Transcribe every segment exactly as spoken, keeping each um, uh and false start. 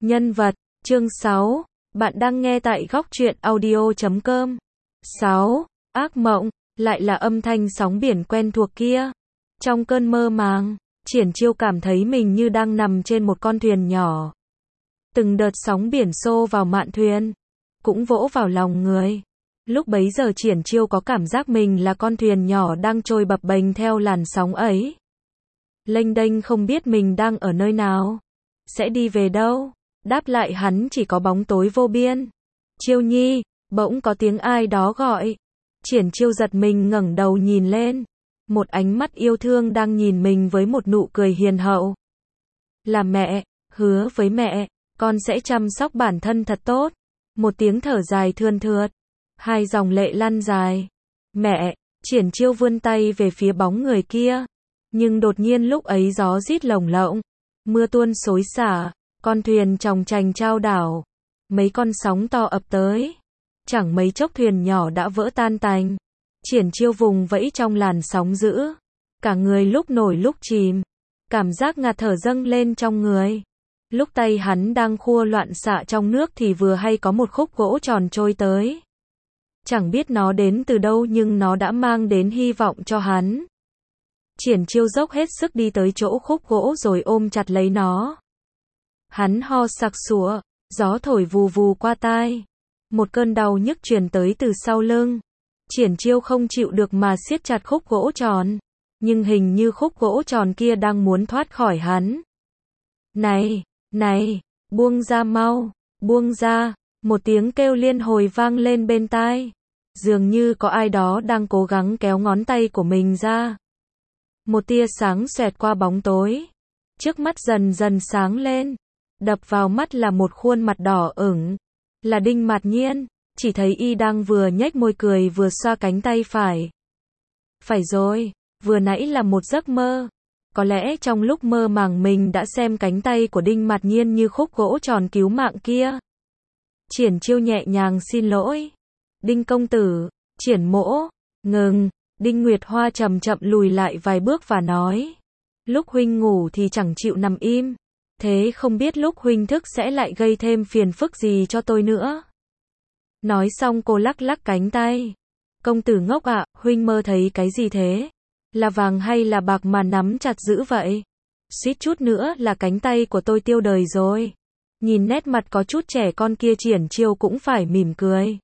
Nhân vật, chương sáu, bạn đang nghe tại góc truyện audio chấm com. sáu. Ác mộng, lại là âm thanh sóng biển quen thuộc kia. Trong cơn mơ màng, Triển Chiêu cảm thấy mình như đang nằm trên một con thuyền nhỏ. Từng đợt sóng biển xô vào mạn thuyền, cũng vỗ vào lòng người. Lúc bấy giờ Triển Chiêu có cảm giác mình là con thuyền nhỏ đang trôi bập bềnh theo làn sóng ấy. Lênh đênh không biết mình đang ở nơi nào, sẽ đi về đâu. Đáp lại hắn chỉ có bóng tối vô biên. Chiêu Nhi, bỗng có tiếng ai đó gọi. Triển Chiêu giật mình ngẩng đầu nhìn lên. Một ánh mắt yêu thương đang nhìn mình với một nụ cười hiền hậu. Là mẹ, hứa với mẹ, con sẽ chăm sóc bản thân thật tốt. Một tiếng thở dài thườn thượt. Hai dòng lệ lăn dài. Mẹ, Triển Chiêu vươn tay về phía bóng người kia. Nhưng đột nhiên lúc ấy gió rít lồng lộng. Mưa tuôn xối xả. Con thuyền chòng chành chao đảo. Mấy con sóng to ập tới. Chẳng mấy chốc thuyền nhỏ đã vỡ tan tành. Triển Chiêu vùng vẫy trong làn sóng dữ. Cả người lúc nổi lúc chìm. Cảm giác ngạt thở dâng lên trong người. Lúc tay hắn đang khua loạn xạ trong nước thì vừa hay có một khúc gỗ tròn trôi tới. Chẳng biết nó đến từ đâu nhưng nó đã mang đến hy vọng cho hắn. Triển Chiêu dốc hết sức đi tới chỗ khúc gỗ rồi ôm chặt lấy nó. Hắn ho sặc sụa, gió thổi vù vù qua tai. Một cơn đau nhức truyền tới từ sau lưng. Triển Chiêu không chịu được mà siết chặt khúc gỗ tròn. Nhưng hình như khúc gỗ tròn kia đang muốn thoát khỏi hắn. Này, này, buông ra mau, buông ra. Một tiếng kêu liên hồi vang lên bên tai. Dường như có ai đó đang cố gắng kéo ngón tay của mình ra. Một tia sáng xẹt qua bóng tối. Trước mắt dần dần sáng lên. Đập vào mắt là một khuôn mặt đỏ ửng. Là Đinh Mạt Nhiên. Chỉ thấy y đang vừa nhếch môi cười vừa xoa cánh tay phải. Phải rồi, vừa nãy là một giấc mơ. Có lẽ trong lúc mơ màng mình đã xem cánh tay của Đinh Mạt Nhiên như khúc gỗ tròn cứu mạng kia. Triển Chiêu nhẹ nhàng xin lỗi. Đinh công tử, Triển mỗ, ngừng. Đinh Nguyệt Hoa chậm chậm lùi lại vài bước và nói. Lúc huynh ngủ thì chẳng chịu nằm im. Thế không biết lúc huynh thức sẽ lại gây thêm phiền phức gì cho tôi nữa. Nói xong cô lắc lắc cánh tay. Công tử ngốc ạ, huynh mơ thấy cái gì thế? Là vàng hay là bạc mà nắm chặt dữ vậy? Suýt chút nữa là cánh tay của tôi tiêu đời rồi. Nhìn nét mặt có chút trẻ con kia Triển Chiêu cũng phải mỉm cười.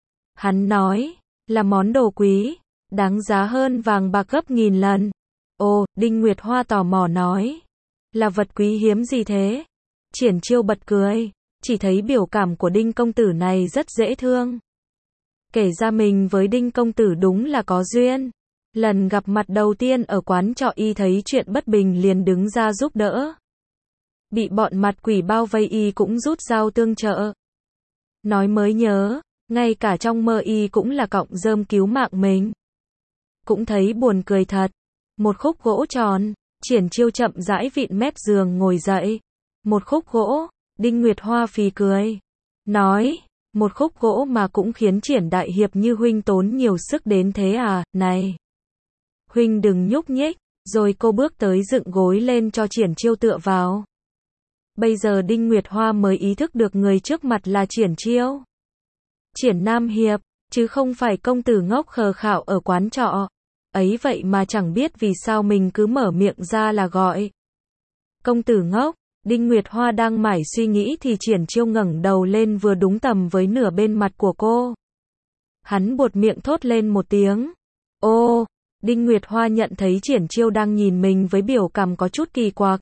Hắn nói, là món đồ quý, đáng giá hơn vàng bạc gấp nghìn lần. Ồ, Đinh Nguyệt Hoa tò mò nói. Là vật quý hiếm gì thế? Triển Chiêu bật cười. Chỉ thấy biểu cảm của Đinh công tử này rất dễ thương. Kể ra mình với Đinh công tử đúng là có duyên. Lần gặp mặt đầu tiên ở quán trọ y thấy chuyện bất bình liền đứng ra giúp đỡ. Bị bọn mặt quỷ bao vây y cũng rút dao tương trợ. Nói mới nhớ, ngay cả trong mơ y cũng là cọng rơm cứu mạng mình. Cũng thấy buồn cười thật. Một khúc gỗ tròn, Triển Chiêu chậm rãi vịn mép giường ngồi dậy. Một khúc gỗ. Đinh Nguyệt Hoa phì cười. Nói, một khúc gỗ mà cũng khiến Triển đại hiệp như huynh tốn nhiều sức đến thế à, này. Huynh đừng nhúc nhích, rồi cô bước tới dựng gối lên cho Triển Chiêu tựa vào. Bây giờ Đinh Nguyệt Hoa mới ý thức được người trước mặt là Triển Chiêu. Triển Nam Hiệp, chứ không phải công tử ngốc khờ khạo ở quán trọ. Ấy vậy mà chẳng biết vì sao mình cứ mở miệng ra là gọi. Công tử ngốc. Đinh Nguyệt Hoa đang mải suy nghĩ thì Triển Chiêu ngẩng đầu lên vừa đúng tầm với nửa bên mặt của cô. Hắn buột miệng thốt lên một tiếng. Ô, Đinh Nguyệt Hoa nhận thấy Triển Chiêu đang nhìn mình với biểu cảm có chút kỳ quặc.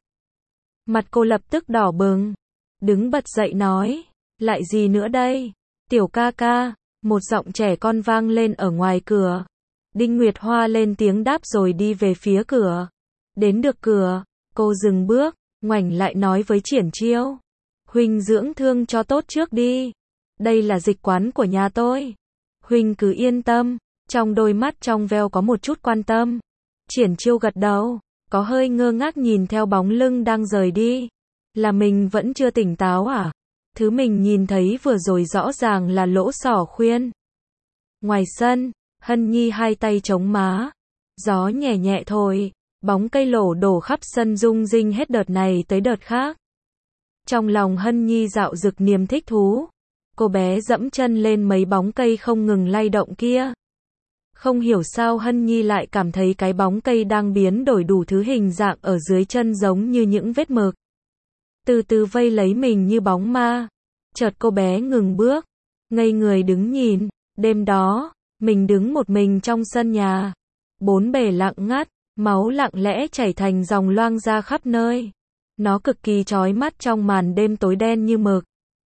Mặt cô lập tức đỏ bừng. Đứng bật dậy nói. Lại gì nữa đây? Tiểu ca ca. Một giọng trẻ con vang lên ở ngoài cửa. Đinh Nguyệt Hoa lên tiếng đáp rồi đi về phía cửa. Đến được cửa, cô dừng bước. Ngoảnh lại nói với Triển Chiêu. Huynh dưỡng thương cho tốt trước đi. Đây là dịch quán của nhà tôi. Huynh cứ yên tâm. Trong đôi mắt trong veo có một chút quan tâm. Triển Chiêu gật đầu. Có hơi ngơ ngác nhìn theo bóng lưng đang rời đi. Là mình vẫn chưa tỉnh táo à? Thứ mình nhìn thấy vừa rồi rõ ràng là lỗ sỏ khuyên. Ngoài sân, Hân Nhi hai tay chống má. Gió nhẹ nhẹ thổi. Bóng cây lổ đổ khắp sân rung rinh hết đợt này tới đợt khác. Trong lòng Hân Nhi dạo dực niềm thích thú. Cô bé dẫm chân lên mấy bóng cây không ngừng lay động kia. Không hiểu sao Hân Nhi lại cảm thấy cái bóng cây đang biến đổi đủ thứ hình dạng ở dưới chân giống như những vết mực. Từ từ vây lấy mình như bóng ma. Chợt cô bé ngừng bước, ngây người đứng nhìn. Đêm đó, mình đứng một mình trong sân nhà. Bốn bề lặng ngắt, máu lặng lẽ chảy thành dòng loang ra khắp nơi. Nó cực kỳ chói mắt trong màn đêm tối đen như mực.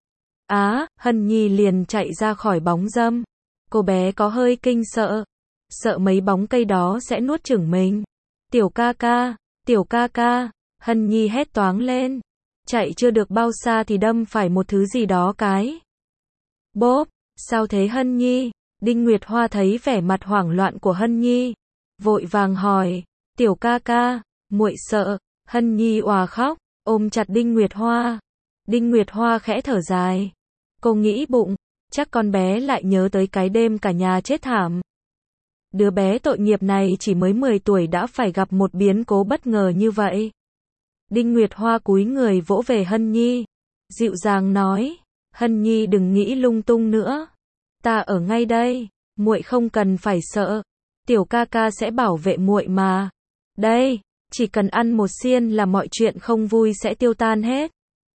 Á, Hân Nhi liền chạy ra khỏi bóng râm. Cô bé có hơi kinh sợ. Sợ mấy bóng cây đó sẽ nuốt chửng mình. Tiểu ca ca, tiểu ca ca, Hân Nhi hét toáng lên. Chạy chưa được bao xa thì đâm phải một thứ gì đó cái. Bốp, sao thế Hân Nhi? Đinh Nguyệt Hoa thấy vẻ mặt hoảng loạn của Hân Nhi. Vội vàng hỏi, tiểu ca ca, muội sợ. Hân Nhi òa khóc, ôm chặt Đinh Nguyệt Hoa. Đinh Nguyệt Hoa khẽ thở dài. Cô nghĩ bụng, chắc con bé lại nhớ tới cái đêm cả nhà chết thảm. Đứa bé tội nghiệp này chỉ mới mười tuổi đã phải gặp một biến cố bất ngờ như vậy. Đinh Nguyệt Hoa cúi người vỗ về Hân Nhi, dịu dàng nói, Hân Nhi đừng nghĩ lung tung nữa. Ta ở ngay đây, muội không cần phải sợ. Tiểu ca ca sẽ bảo vệ muội mà. Đây, chỉ cần ăn một xiên là mọi chuyện không vui sẽ tiêu tan hết.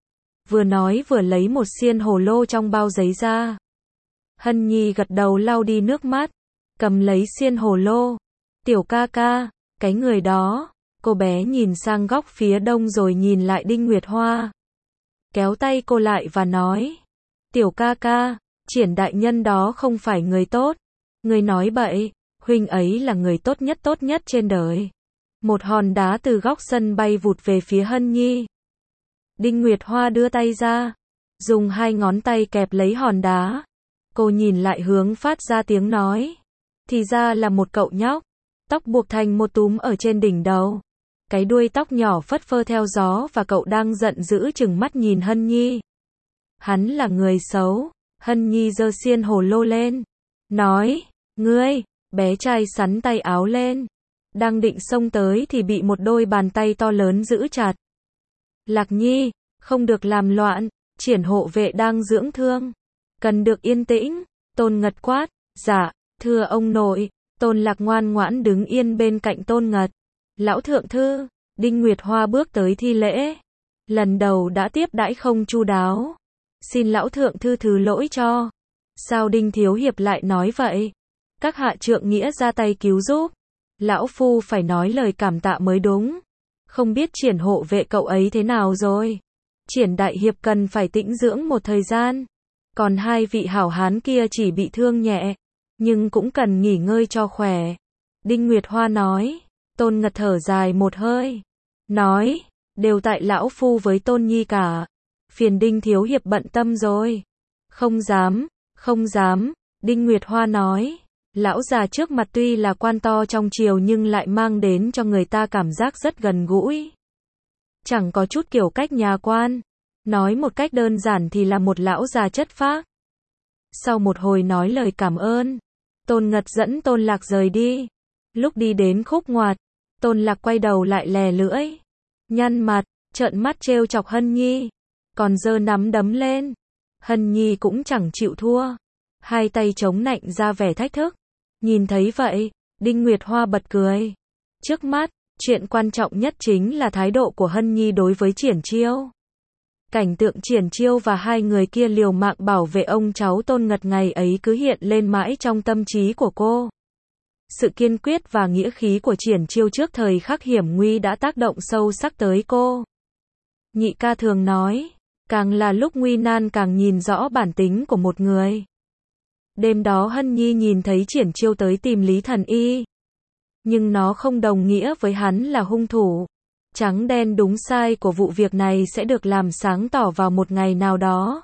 Vừa nói vừa lấy một xiên hồ lô trong bao giấy ra. Hân Nhi gật đầu lau đi nước mắt, cầm lấy xiên hồ lô. Tiểu ca ca, cái người đó. Cô bé nhìn sang góc phía đông rồi nhìn lại Đinh Nguyệt Hoa. Kéo tay cô lại và nói. Tiểu ca ca, Triển đại nhân đó không phải người tốt. Người nói bậy, huynh ấy là người tốt nhất tốt nhất trên đời. Một hòn đá từ góc sân bay vụt về phía Hân Nhi. Đinh Nguyệt Hoa đưa tay ra, dùng hai ngón tay kẹp lấy hòn đá. Cô nhìn lại hướng phát ra tiếng nói. Thì ra là một cậu nhóc, tóc buộc thành một túm ở trên đỉnh đầu. Cái đuôi tóc nhỏ phất phơ theo gió và cậu đang giận dữ trừng mắt nhìn Hân Nhi. Hắn là người xấu. Hân Nhi giơ xiên hồ lô lên, nói, ngươi, bé trai sắn tay áo lên. Đang định xông tới thì bị một đôi bàn tay to lớn giữ chặt. Lạc Nhi, không được làm loạn, Triển hộ vệ đang dưỡng thương. Cần được yên tĩnh, Tôn Ngật quát, dạ, thưa ông nội. Tôn Lạc ngoan ngoãn đứng yên bên cạnh Tôn Ngật. Lão thượng thư, Đinh Nguyệt Hoa bước tới thi lễ. Lần đầu đã tiếp đãi không chu đáo. Xin lão thượng thư thứ lỗi cho. Sao Đinh thiếu hiệp lại nói vậy? Các hạ trượng nghĩa ra tay cứu giúp. Lão phu phải nói lời cảm tạ mới đúng. Không biết Triển hộ vệ cậu ấy thế nào rồi? Triển đại hiệp cần phải tĩnh dưỡng một thời gian. Còn hai vị hảo hán kia chỉ bị thương nhẹ, nhưng cũng cần nghỉ ngơi cho khỏe. Đinh Nguyệt Hoa nói. Tôn Ngật thở dài một hơi, nói, đều tại lão phu với Tôn Nhi cả. Phiền Đinh thiếu hiệp bận tâm rồi. Không dám, không dám. Đinh Nguyệt Hoa nói. Lão già trước mặt tuy là quan to trong triều nhưng lại mang đến cho người ta cảm giác rất gần gũi. Chẳng có chút kiểu cách nhà quan. Nói một cách đơn giản thì là một lão già chất phác. Sau một hồi nói lời cảm ơn, Tôn Ngật dẫn Tôn Lạc rời đi. Lúc đi đến khúc ngoặt, Tôn Lạc quay đầu lại lè lưỡi, nhăn mặt, trợn mắt trêu chọc Hân Nhi, còn giơ nắm đấm lên. Hân Nhi cũng chẳng chịu thua, hai tay chống nạnh ra vẻ thách thức. Nhìn thấy vậy, Đinh Nguyệt Hoa bật cười. Trước mắt, chuyện quan trọng nhất chính là thái độ của Hân Nhi đối với Triển Chiêu. Cảnh tượng Triển Chiêu và hai người kia liều mạng bảo vệ ông cháu Tôn Ngật ngày ấy cứ hiện lên mãi trong tâm trí của cô. Sự kiên quyết và nghĩa khí của Triển Chiêu trước thời khắc hiểm nguy đã tác động sâu sắc tới cô. Nhị ca thường nói, càng là lúc nguy nan càng nhìn rõ bản tính của một người. Đêm đó Hân Nhi nhìn thấy Triển Chiêu tới tìm Lý Thần Y. Nhưng nó không đồng nghĩa với hắn là hung thủ. Trắng đen đúng sai của vụ việc này sẽ được làm sáng tỏ vào một ngày nào đó.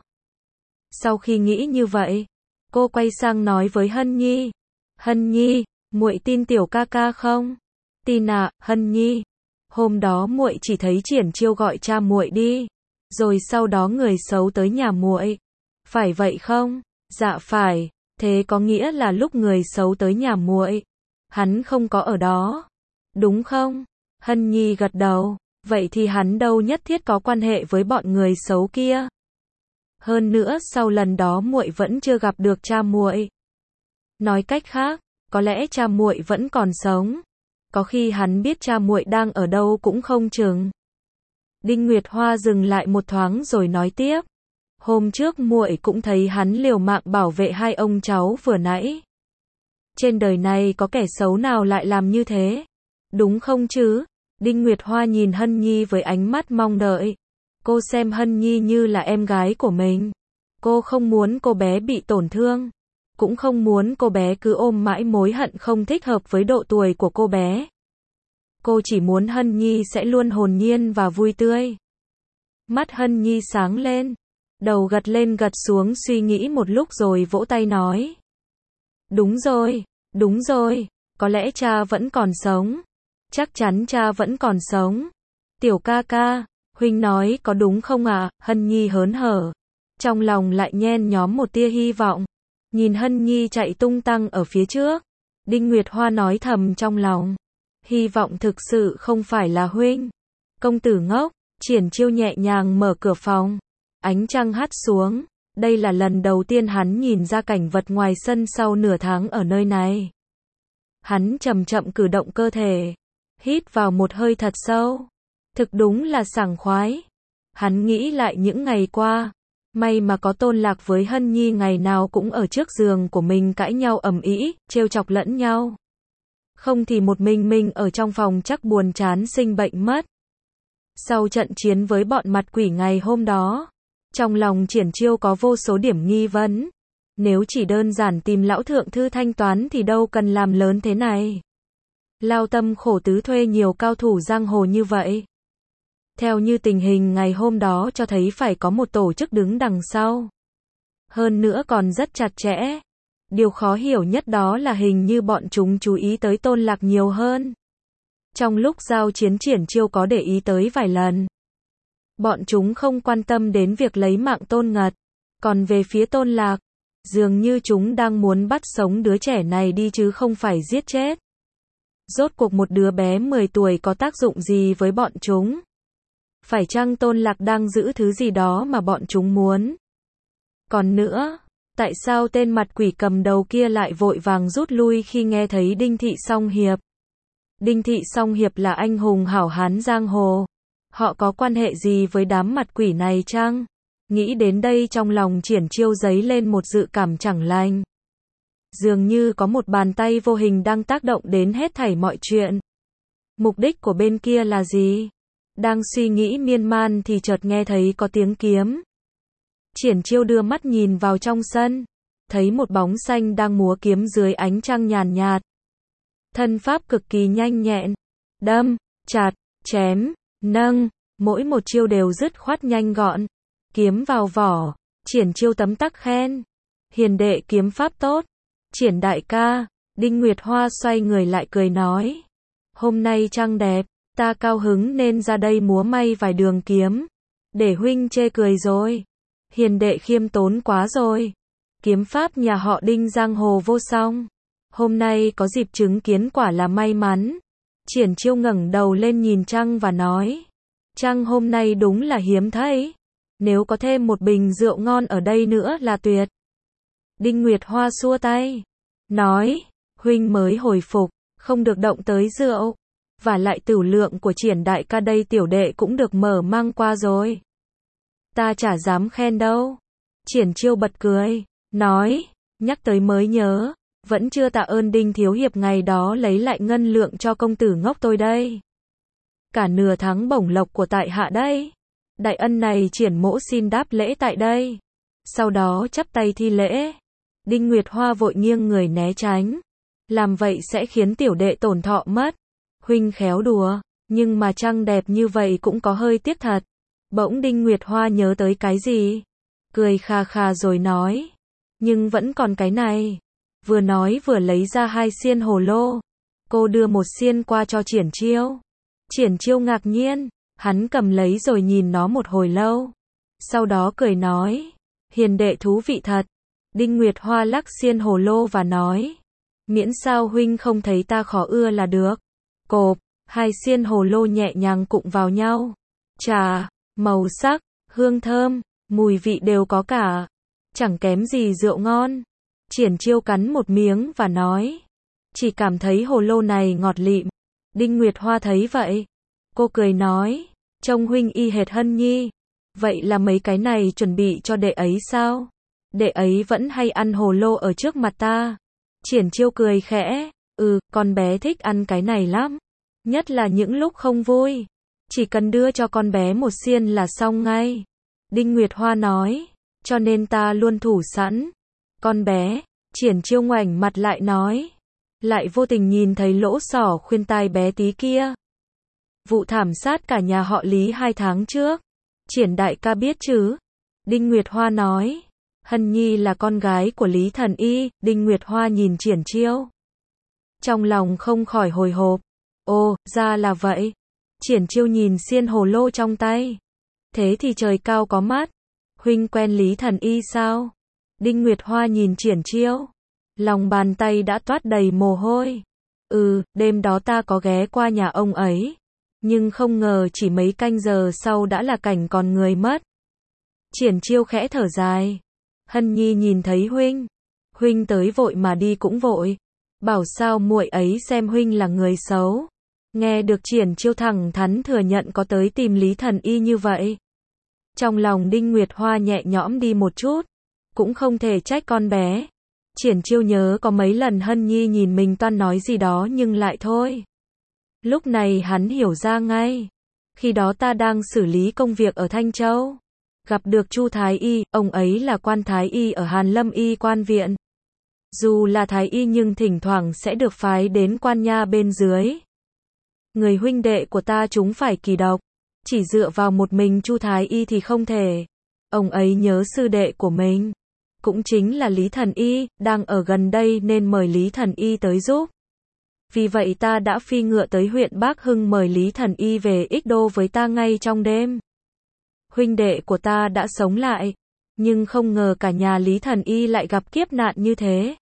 Sau khi nghĩ như vậy, cô quay sang nói với Hân Nhi. Hân Nhi, muội tin tiểu ca ca không? Tin ạ, à, Hân Nhi. Hôm đó muội chỉ thấy Triển Chiêu gọi cha muội đi, rồi sau đó người xấu tới nhà muội. Phải vậy không? Dạ phải. Thế có nghĩa là lúc người xấu tới nhà muội, hắn không có ở đó, đúng không? Hân Nhi gật đầu. vậy thì hắn đâu nhất thiết có quan hệ với bọn người xấu kia. Hơn nữa sau lần đó muội vẫn chưa gặp được cha muội. Nói cách khác, có lẽ cha muội vẫn còn sống. Có khi hắn biết cha muội đang ở đâu cũng không chừng. Đinh Nguyệt Hoa dừng lại một thoáng rồi nói tiếp. Hôm trước muội cũng thấy hắn liều mạng bảo vệ hai ông cháu vừa nãy. Trên đời này có kẻ xấu nào lại làm như thế? Đúng không chứ? Đinh Nguyệt Hoa nhìn Hân Nhi với ánh mắt mong đợi. Cô xem Hân Nhi như là em gái của mình. Cô không muốn cô bé bị tổn thương. Cũng không muốn cô bé cứ ôm mãi mối hận không thích hợp với độ tuổi của cô bé. Cô chỉ muốn Hân Nhi sẽ luôn hồn nhiên và vui tươi. Mắt Hân Nhi sáng lên. Đầu gật lên gật xuống suy nghĩ một lúc rồi vỗ tay nói. Đúng rồi, đúng rồi, có lẽ cha vẫn còn sống. Chắc chắn cha vẫn còn sống. Tiểu ca ca, huynh nói có đúng không ạ? À? Hân Nhi hớn hở. Trong lòng lại nhen nhóm một tia hy vọng. Nhìn Hân Nhi chạy tung tăng ở phía trước. Đinh Nguyệt Hoa nói thầm trong lòng. Hy vọng thực sự không phải là huynh. Công tử ngốc, Triển Chiêu nhẹ nhàng mở cửa phòng. Ánh trăng hắt xuống. Đây là lần đầu tiên hắn nhìn ra cảnh vật ngoài sân sau nửa tháng ở nơi này. Hắn chậm chậm cử động cơ thể. Hít vào một hơi thật sâu. Thực đúng là sảng khoái. Hắn nghĩ lại những ngày qua. May mà có Tôn Lạc với Hân Nhi ngày nào cũng ở trước giường của mình cãi nhau ầm ĩ, trêu chọc lẫn nhau. Không thì một mình mình ở trong phòng chắc buồn chán sinh bệnh mất. Sau trận chiến với bọn mặt quỷ ngày hôm đó, trong lòng Triển Chiêu có vô số điểm nghi vấn. Nếu chỉ đơn giản tìm lão thượng thư thanh toán thì đâu cần làm lớn thế này. Lao tâm khổ tứ thuê nhiều cao thủ giang hồ như vậy. Theo như tình hình ngày hôm đó cho thấy phải có một tổ chức đứng đằng sau. Hơn nữa còn rất chặt chẽ. Điều khó hiểu nhất đó là hình như bọn chúng chú ý tới Tôn Lạc nhiều hơn. Trong lúc giao chiến Triển Chiêu có để ý tới vài lần. Bọn chúng không quan tâm đến việc lấy mạng Tôn Ngật. Còn về phía Tôn Lạc, dường như chúng đang muốn bắt sống đứa trẻ này đi chứ không phải giết chết. Rốt cuộc một đứa bé mười tuổi có tác dụng gì với bọn chúng? Phải chăng Tôn Lạc đang giữ thứ gì đó mà bọn chúng muốn? Còn nữa, tại sao tên mặt quỷ cầm đầu kia lại vội vàng rút lui khi nghe thấy Đinh Thị Song Hiệp? Đinh Thị Song Hiệp là anh hùng hảo hán giang hồ. Họ có quan hệ gì với đám mặt quỷ này chăng? Nghĩ đến đây trong lòng Triển Chiêu dấy lên một dự cảm chẳng lành. Dường như có một bàn tay vô hình đang tác động đến hết thảy mọi chuyện. Mục đích của bên kia là gì? Đang suy nghĩ miên man thì chợt nghe thấy có tiếng kiếm. Triển Chiêu đưa mắt nhìn vào trong sân, thấy một bóng xanh đang múa kiếm dưới ánh trăng nhàn nhạt. Thân pháp cực kỳ nhanh nhẹn, đâm, chặt, chém, nâng, mỗi một chiêu đều dứt khoát nhanh gọn. Kiếm vào vỏ, Triển Chiêu tấm tắc khen. Hiền đệ kiếm pháp tốt. Triển đại ca, Đinh Nguyệt Hoa xoay người lại cười nói. Hôm nay trăng đẹp, ta cao hứng nên ra đây múa may vài đường kiếm. Để huynh chê cười rồi. Hiền đệ khiêm tốn quá rồi. Kiếm pháp nhà họ Đinh giang hồ vô song. Hôm nay có dịp chứng kiến quả là may mắn. Triển Chiêu ngẩng đầu lên nhìn trăng và nói. Trăng hôm nay đúng là hiếm thấy. Nếu có thêm một bình rượu ngon ở đây nữa là tuyệt. Đinh Nguyệt Hoa xua tay. Nói, huynh mới hồi phục, không được động tới rượu. Và lại tửu lượng của Triển đại ca đây tiểu đệ cũng được mở mang qua rồi. Ta chả dám khen đâu. Triển Chiêu bật cười, nói, nhắc tới mới nhớ, vẫn chưa tạ ơn Đinh thiếu hiệp ngày đó lấy lại ngân lượng cho công tử ngốc tôi đây. Cả nửa tháng bổng lộc của tại hạ đây. Đại ân này Triển mỗ xin đáp lễ tại đây. Sau đó chắp tay thi lễ. Đinh Nguyệt Hoa vội nghiêng người né tránh. Làm vậy sẽ khiến tiểu đệ tổn thọ mất. Huynh khéo đùa, nhưng mà trăng đẹp như vậy cũng có hơi tiếc thật. Bỗng Đinh Nguyệt Hoa nhớ tới cái gì? Cười kha kha rồi nói. Nhưng vẫn còn cái này. Vừa nói vừa lấy ra hai xiên hồ lô. Cô đưa một xiên qua cho Triển Chiêu. Triển Chiêu ngạc nhiên. Hắn cầm lấy rồi nhìn nó một hồi lâu. Sau đó cười nói. Hiền đệ thú vị thật. Đinh Nguyệt Hoa lắc xiên hồ lô và nói. Miễn sao huynh không thấy ta khó ưa là được. Cộp, Hai xiên hồ lô nhẹ nhàng cụng vào nhau. Trà, màu sắc, hương thơm, mùi vị đều có cả. Chẳng kém gì rượu ngon. Triển Chiêu cắn một miếng và nói. Chỉ cảm thấy hồ lô này ngọt lịm. Đinh Nguyệt Hoa thấy vậy. Cô cười nói. Trông huynh y hệt Hân Nhi. Vậy là mấy cái này chuẩn bị cho đệ ấy sao? Đệ ấy vẫn hay ăn hồ lô ở trước mặt ta. Triển Chiêu cười khẽ. Ừ, con bé thích ăn cái này lắm. Nhất là những lúc không vui. Chỉ cần đưa cho con bé một xiên là xong ngay. Đinh Nguyệt Hoa nói. Cho nên ta luôn thủ sẵn. Con bé. Triển Chiêu ngoảnh mặt lại nói. Lại vô tình nhìn thấy lỗ sỏ khuyên tai bé tí kia. Vụ thảm sát cả nhà họ Lý hai tháng trước. Triển đại ca biết chứ? Đinh Nguyệt Hoa nói. Hân Nhi là con gái của Lý Thần Y. Đinh Nguyệt Hoa nhìn Triển Chiêu. Trong lòng không khỏi hồi hộp. Ồ, ra là vậy. Triển Chiêu nhìn xiên hồ lô trong tay. Thế thì trời cao có mắt. Huynh quen Lý Thần Y sao? Đinh Nguyệt Hoa nhìn Triển Chiêu. Lòng bàn tay đã toát đầy mồ hôi. Ừ, đêm đó ta có ghé qua nhà ông ấy. Nhưng không ngờ chỉ mấy canh giờ sau đã là cảnh còn người mất. Triển Chiêu khẽ thở dài. Hân Nhi nhìn thấy huynh. Huynh tới vội mà đi cũng vội. Bảo sao muội ấy xem huynh là người xấu. Nghe được Triển Chiêu thẳng thắn thừa nhận có tới tìm Lý Thần Y như vậy. Trong lòng Đinh Nguyệt Hoa nhẹ nhõm đi một chút. Cũng không thể trách con bé. Triển Chiêu nhớ có mấy lần Hân Nhi nhìn mình toan nói gì đó nhưng lại thôi. Lúc này hắn hiểu ra ngay. Khi đó ta đang xử lý công việc ở Thanh Châu. Gặp được Chu Thái Y, ông ấy là quan Thái Y ở Hàn Lâm Y quan viện. Dù là Thái Y nhưng thỉnh thoảng sẽ được phái đến quan nha bên dưới. Người huynh đệ của ta chúng phải kỳ độc. Chỉ dựa vào một mình Chu Thái Y thì không thể. Ông ấy nhớ sư đệ của mình. Cũng chính là Lý Thần Y, đang ở gần đây nên mời Lý Thần Y tới giúp. Vì vậy ta đã phi ngựa tới huyện Bắc Hưng mời Lý Thần Y về Ích Đô với ta ngay trong đêm. Huynh đệ của ta đã sống lại, nhưng không ngờ cả nhà Lý Thần Y lại gặp kiếp nạn như thế.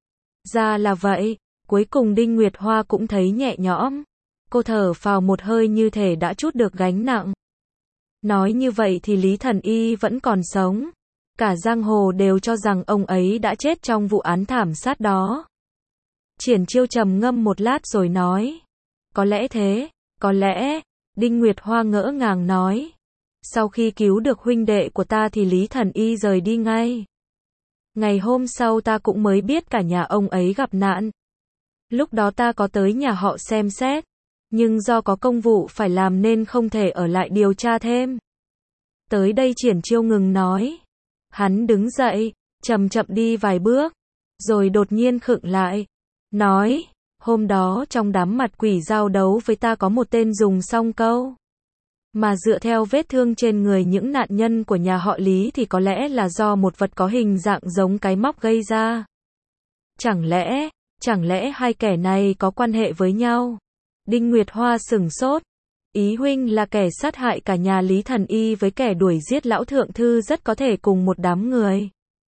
Ra là vậy, cuối cùng Đinh Nguyệt Hoa cũng thấy nhẹ nhõm. Cô thở phào một hơi như thể đã trút được gánh nặng. Nói như vậy thì Lý Thần Y vẫn còn sống. Cả giang hồ đều cho rằng ông ấy đã chết trong vụ án thảm sát đó. Triển Chiêu trầm ngâm một lát rồi nói. Có lẽ thế, có lẽ. Đinh Nguyệt Hoa ngỡ ngàng nói. Sau khi cứu được huynh đệ của ta thì Lý Thần Y rời đi ngay. Ngày hôm sau ta cũng mới biết cả nhà ông ấy gặp nạn. Lúc đó ta có tới nhà họ xem xét. Nhưng do có công vụ phải làm nên không thể ở lại điều tra thêm. Tới đây Triển Chiêu ngừng nói. Hắn đứng dậy, chậm chậm đi vài bước. Rồi đột nhiên khựng lại. Nói, hôm đó trong đám mặt quỷ giao đấu với ta có một tên dùng song câu. Mà dựa theo vết thương trên người những nạn nhân của nhà họ Lý thì có lẽ là do một vật có hình dạng giống cái móc gây ra. Chẳng lẽ, chẳng lẽ hai kẻ này có quan hệ với nhau? Đinh Nguyệt Hoa sửng sốt. Ý huynh là kẻ sát hại cả nhà Lý Thần Y với kẻ đuổi giết lão thượng thư rất có thể cùng một đám người.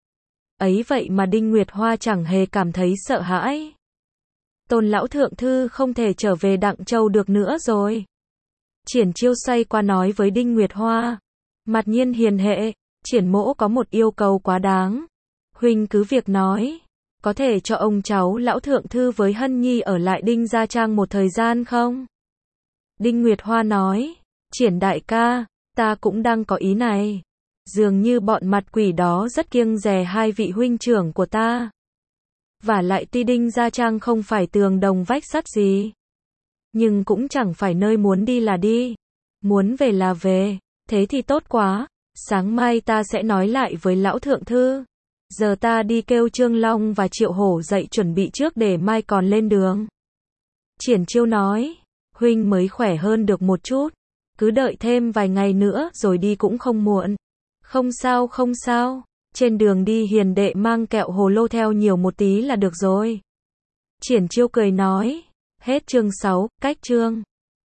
Ấy vậy mà Đinh Nguyệt Hoa chẳng hề cảm thấy sợ hãi. Tôn lão thượng thư không thể trở về Đặng Châu được nữa rồi. Triển Chiêu xoay qua nói với Đinh Nguyệt Hoa. Mặt nhiên hiền hệ, Triển mỗ có một yêu cầu quá đáng. Huynh cứ việc nói. Có thể cho ông cháu lão thượng thư với Hân Nhi ở lại Đinh Gia Trang một thời gian không? Đinh Nguyệt Hoa nói. Triển đại ca, ta cũng đang có ý này. Dường như bọn mặt quỷ đó rất kiêng dè hai vị huynh trưởng của ta. Và lại tuy Đinh Gia Trang không phải tường đồng vách sắt gì. Nhưng cũng chẳng phải nơi muốn đi là đi. Muốn về là về. Thế thì tốt quá. Sáng mai ta sẽ nói lại với lão thượng thư. Giờ ta đi kêu Trương Long và Triệu Hổ dậy chuẩn bị trước để mai còn lên đường. Triển Chiêu nói. Huynh mới khỏe hơn được một chút. Cứ đợi thêm vài ngày nữa rồi đi cũng không muộn. Không sao không sao. Trên đường đi hiền đệ mang kẹo hồ lô theo nhiều một tí là được rồi. Triển Chiêu cười nói. Hết chương sáu, cách chương.